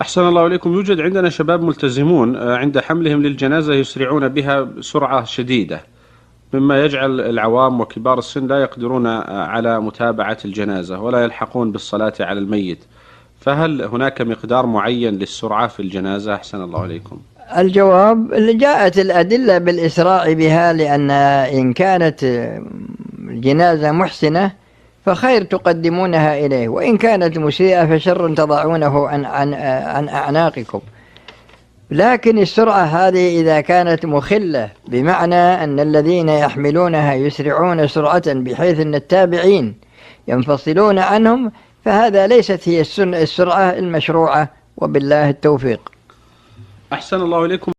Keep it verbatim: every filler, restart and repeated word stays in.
أحسن الله إليكم. يوجد عندنا شباب ملتزمون عند حملهم للجنازة يسرعون بها بسرعة شديدة، مما يجعل العوام وكبار السن لا يقدرون على متابعة الجنازة ولا يلحقون بالصلاة على الميت، فهل هناك مقدار معين للسرعة في الجنازة؟ أحسن الله إليكم. الجواب اللي جاءت الأدلة بالإسراع بها، لأن إن كانت الجنازة محسنة فخير تقدمونها إليه، وإن كانت مسيئة فشر تضعونه عن, عن, عن أعناقكم. لكن السرعة هذه إذا كانت مخلة، بمعنى أن الذين يحملونها يسرعون سرعة بحيث أن التابعين ينفصلون عنهم، فهذا ليست هي السرعة المشروعة، وبالله التوفيق. أحسن الله إليكم.